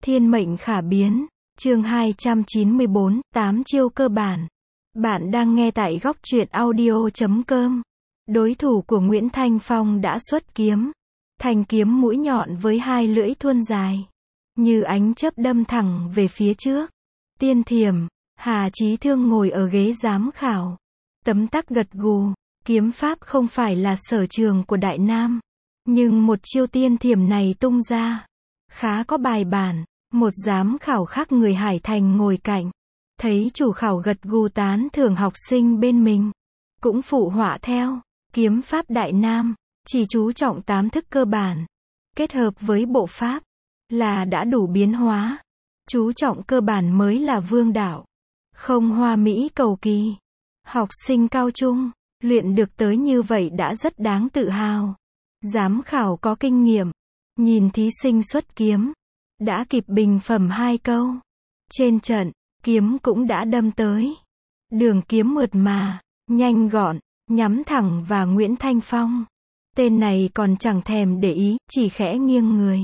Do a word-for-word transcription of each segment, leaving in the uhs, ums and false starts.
Thiên mệnh khả biến, chương hai trăm chín mươi bốn, tám chiêu cơ bản. Bạn đang nghe tại góc truyện audio chấm com. Đối thủ của Nguyễn Thanh Phong đã xuất kiếm. Thanh kiếm mũi nhọn với hai lưỡi thuôn dài, như ánh chớp đâm thẳng về phía trước. Tiên thiểm, Hà Chí Thương ngồi ở ghế giám khảo. Tấm tắc gật gù, kiếm pháp không phải là sở trường của Đại Nam. Nhưng một chiêu tiên thiểm này tung ra, khá có bài bản. Một giám khảo khác người Hải Thành ngồi cạnh, thấy chủ khảo gật gù tán thưởng học sinh bên mình, cũng phụ họa theo. Kiếm pháp Đại Nam, chỉ chú trọng tám thức cơ bản, kết hợp với bộ pháp, là đã đủ biến hóa. Chú trọng cơ bản mới là vương đạo, không hoa mỹ cầu kỳ. Học sinh cao trung, luyện được tới như vậy đã rất đáng tự hào. Giám khảo có kinh nghiệm, nhìn thí sinh xuất kiếm, đã kịp bình phẩm hai câu. Trên trận, kiếm cũng đã đâm tới. Đường kiếm mượt mà, nhanh gọn, nhắm thẳng vào Nguyễn Thanh Phong. Tên này còn chẳng thèm để ý, chỉ khẽ nghiêng người.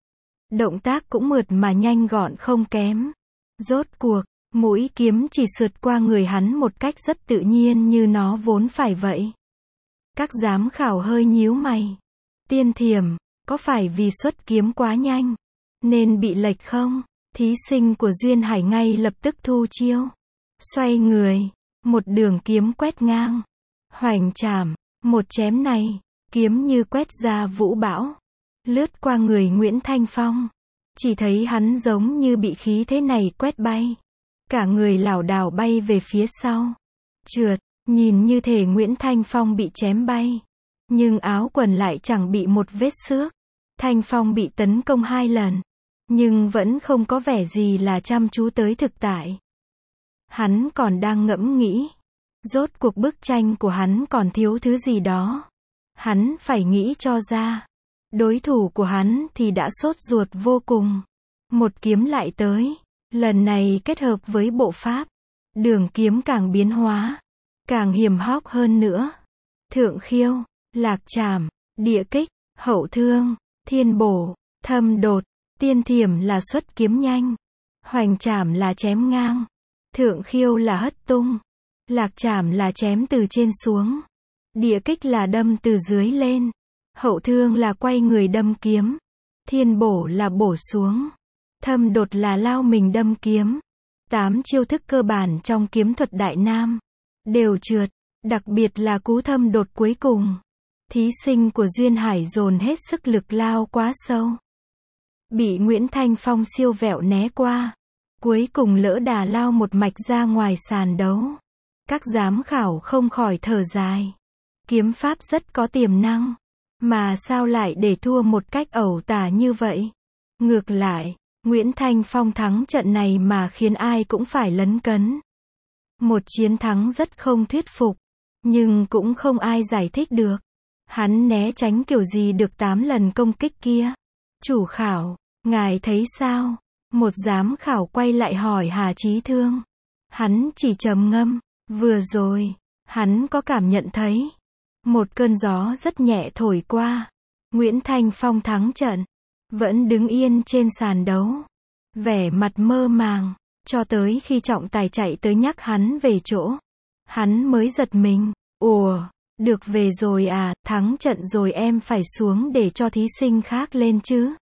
Động tác cũng mượt mà nhanh gọn không kém. Rốt cuộc, mũi kiếm chỉ sượt qua người hắn một cách rất tự nhiên như nó vốn phải vậy. Các giám khảo hơi nhíu mày. Tiên thiểm, có phải vì xuất kiếm quá nhanh nên bị lệch không? Thí sinh của Duyên Hải ngay lập tức thu chiêu. Xoay người, một đường kiếm quét ngang. Hoành trảm, một chém này, kiếm như quét ra vũ bão, lướt qua người Nguyễn Thanh Phong. Chỉ thấy hắn giống như bị khí thế này quét bay. Cả người lảo đảo bay về phía sau. Trượt, nhìn như thể Nguyễn Thanh Phong bị chém bay. Nhưng áo quần lại chẳng bị một vết xước. Thanh Phong bị tấn công hai lần, nhưng vẫn không có vẻ gì là chăm chú tới thực tại. Hắn còn đang ngẫm nghĩ. Rốt cuộc bức tranh của hắn còn thiếu thứ gì đó. Hắn phải nghĩ cho ra. Đối thủ của hắn thì đã sốt ruột vô cùng. Một kiếm lại tới. Lần này kết hợp với bộ pháp. Đường kiếm càng biến hóa, càng hiểm hóc hơn nữa. Thượng khiêu, lạc trảm, địa kích, hậu thương, thiên bổ, thâm đột. Tiên thiểm là xuất kiếm nhanh. Hoành trảm là chém ngang. Thượng khiêu là hất tung. Lạc trảm là chém từ trên xuống. Địa kích là đâm từ dưới lên. Hậu thương là quay người đâm kiếm. Thiên bổ là bổ xuống. Thâm đột là lao mình đâm kiếm. Tám chiêu thức cơ bản trong kiếm thuật Đại Nam đều trượt, đặc biệt là cú thâm đột cuối cùng. Thí sinh của Duyên Hải dồn hết sức lực lao quá sâu, bị Nguyễn Thanh Phong siêu vẹo né qua. Cuối cùng lỡ đà lao một mạch ra ngoài sàn đấu. Các giám khảo không khỏi thở dài. Kiếm pháp rất có tiềm năng, mà sao lại để thua một cách ẩu tả như vậy? Ngược lại, Nguyễn Thanh Phong thắng trận này mà khiến ai cũng phải lấn cấn. Một chiến thắng rất không thuyết phục, nhưng cũng không ai giải thích được. Hắn né tránh kiểu gì được tám lần công kích kia? Chủ khảo, ngài thấy sao? Một giám khảo quay lại hỏi Hà Chí Thương. Hắn chỉ trầm ngâm. Vừa rồi, hắn có cảm nhận thấy một cơn gió rất nhẹ thổi qua. Nguyễn Thanh Phong thắng trận, vẫn đứng yên trên sàn đấu, vẻ mặt mơ màng, cho tới khi trọng tài chạy tới nhắc hắn về chỗ. Hắn mới giật mình. Ủa, được về rồi à, thắng trận rồi em phải xuống để cho thí sinh khác lên chứ?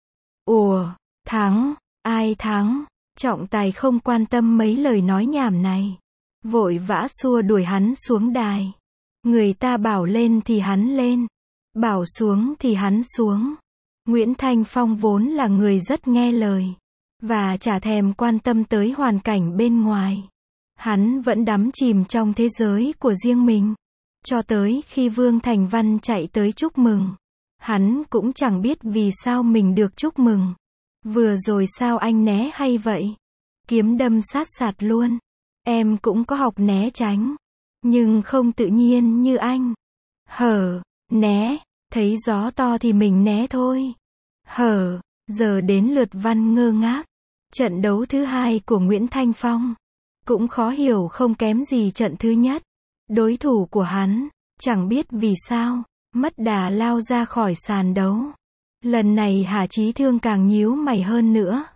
Ủa, thắng, ai thắng? Trọng tài không quan tâm mấy lời nói nhảm này, vội vã xua đuổi hắn xuống đài. Người ta bảo lên thì hắn lên, bảo xuống thì hắn xuống. Nguyễn Thanh Phong vốn là người rất nghe lời, và chả thèm quan tâm tới hoàn cảnh bên ngoài. Hắn vẫn đắm chìm trong thế giới của riêng mình. Cho tới khi Vương Thành Văn chạy tới chúc mừng, hắn cũng chẳng biết vì sao mình được chúc mừng. Vừa rồi sao anh né hay vậy? Kiếm đâm sát sạt luôn. Em cũng có học né tránh, nhưng không tự nhiên như anh. Hở, né, thấy gió to thì mình né thôi. Hở, giờ đến lượt Văn ngơ ngác. Trận đấu thứ hai của Nguyễn Thanh Phong cũng khó hiểu không kém gì trận thứ nhất. Đối thủ của hắn, chẳng biết vì sao, mất đà lao ra khỏi sàn đấu. Lần này Hà Chí Thương càng nhíu mày hơn nữa.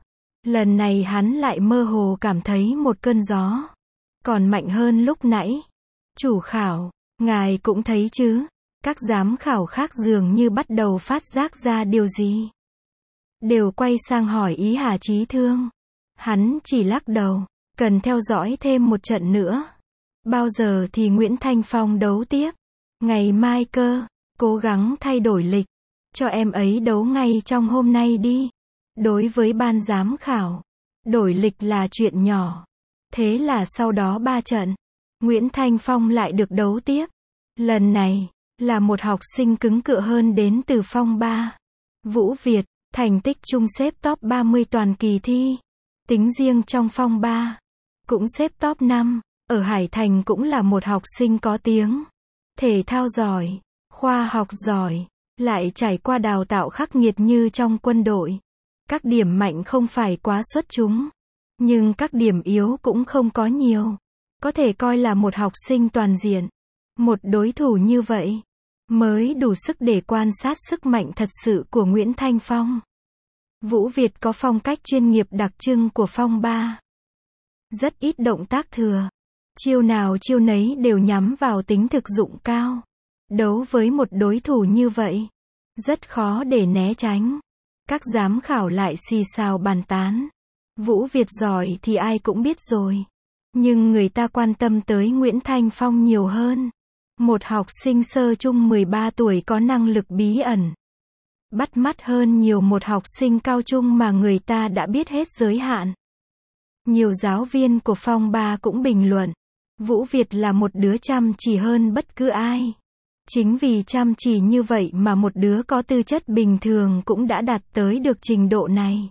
Lần này hắn lại mơ hồ cảm thấy một cơn gió. Còn mạnh hơn lúc nãy. Chủ khảo, ngài cũng thấy chứ. Các giám khảo khác dường như bắt đầu phát giác ra điều gì. Đều quay sang hỏi ý Hà Chí Thương. Hắn chỉ lắc đầu. Cần theo dõi thêm một trận nữa. Bao giờ thì Nguyễn Thanh Phong đấu tiếp? Ngày mai cơ. Cố gắng thay đổi lịch. Cho em ấy đấu ngay trong hôm nay đi. Đối với ban giám khảo, đổi lịch là chuyện nhỏ. Thế là sau đó ba trận, Nguyễn Thanh Phong lại được đấu tiếp. Lần này, là một học sinh cứng cựa hơn đến từ Phong ba. Vũ Việt, thành tích chung xếp top ba mươi toàn kỳ thi. Tính riêng trong Phong ba, cũng xếp top năm. Ở Hải Thành cũng là một học sinh có tiếng. Thể thao giỏi, khoa học giỏi, lại trải qua đào tạo khắc nghiệt như trong quân đội. Các điểm mạnh không phải quá xuất chúng, nhưng các điểm yếu cũng không có nhiều. Có thể coi là một học sinh toàn diện. Một đối thủ như vậy, mới đủ sức để quan sát sức mạnh thật sự của Nguyễn Thanh Phong. Vũ Việt có phong cách chuyên nghiệp đặc trưng của Phong ba. Rất ít động tác thừa. Chiêu nào chiêu nấy đều nhắm vào tính thực dụng cao. Đấu với một đối thủ như vậy, rất khó để né tránh. Các giám khảo lại xì xào bàn tán. Vũ Việt giỏi thì ai cũng biết rồi. Nhưng người ta quan tâm tới Nguyễn Thanh Phong nhiều hơn. Một học sinh sơ trung mười ba tuổi có năng lực bí ẩn. Bắt mắt hơn nhiều một học sinh cao trung mà người ta đã biết hết giới hạn. Nhiều giáo viên của Phong ba cũng bình luận. Vũ Việt là một đứa chăm chỉ hơn bất cứ ai. Chính vì chăm chỉ như vậy mà một đứa có tư chất bình thường cũng đã đạt tới được trình độ này.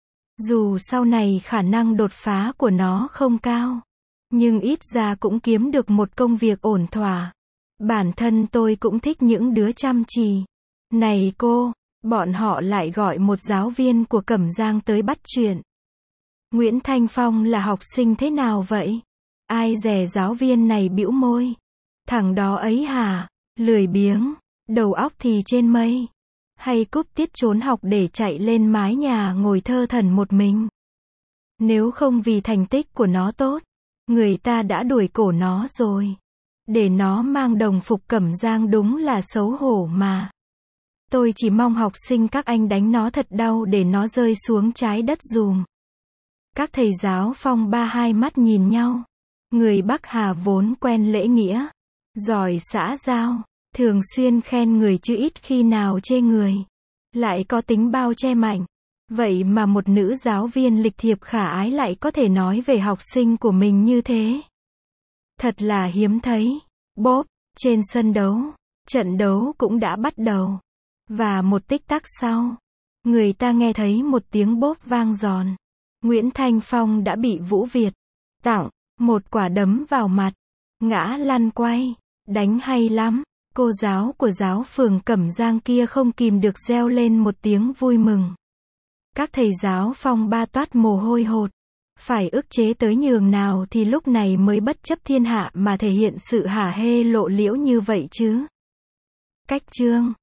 Dù sau này khả năng đột phá của nó không cao, nhưng ít ra cũng kiếm được một công việc ổn thỏa. Bản thân tôi cũng thích những đứa chăm chỉ. Này cô, bọn họ lại gọi một giáo viên của Cẩm Giang tới bắt chuyện. Nguyễn Thanh Phong là học sinh thế nào vậy? Ai dè giáo viên này bĩu môi. Thằng đó ấy hả? Lười biếng, đầu óc thì trên mây. Hay cúp tiết trốn học để chạy lên mái nhà ngồi thơ thẩn một mình. Nếu không vì thành tích của nó tốt, người ta đã đuổi cổ nó rồi. Để nó mang đồng phục Cẩm Giang đúng là xấu hổ mà. Tôi chỉ mong học sinh các anh đánh nó thật đau để nó rơi xuống trái đất dùm. Các thầy giáo Phong ba hai mắt nhìn nhau. Người Bắc Hà vốn quen lễ nghĩa, giỏi xã giao, thường xuyên khen người chứ ít khi nào chê người. Lại có tính bao che mạnh. Vậy mà một nữ giáo viên lịch thiệp khả ái lại có thể nói về học sinh của mình như thế. Thật là hiếm thấy. Bốp, trên sân đấu, trận đấu cũng đã bắt đầu. Và một tích tắc sau, người ta nghe thấy một tiếng bốp vang giòn. Nguyễn Thanh Phong đã bị Vũ Việt tặng một quả đấm vào mặt. Ngã lăn quay. Đánh hay lắm. Cô giáo của giáo phường Cẩm Giang kia không kìm được reo lên một tiếng vui mừng. Các thầy giáo Phong ba toát mồ hôi hột. Phải ức chế tới nhường nào thì lúc này mới bất chấp thiên hạ mà thể hiện sự hả hê lộ liễu như vậy chứ. Cách chương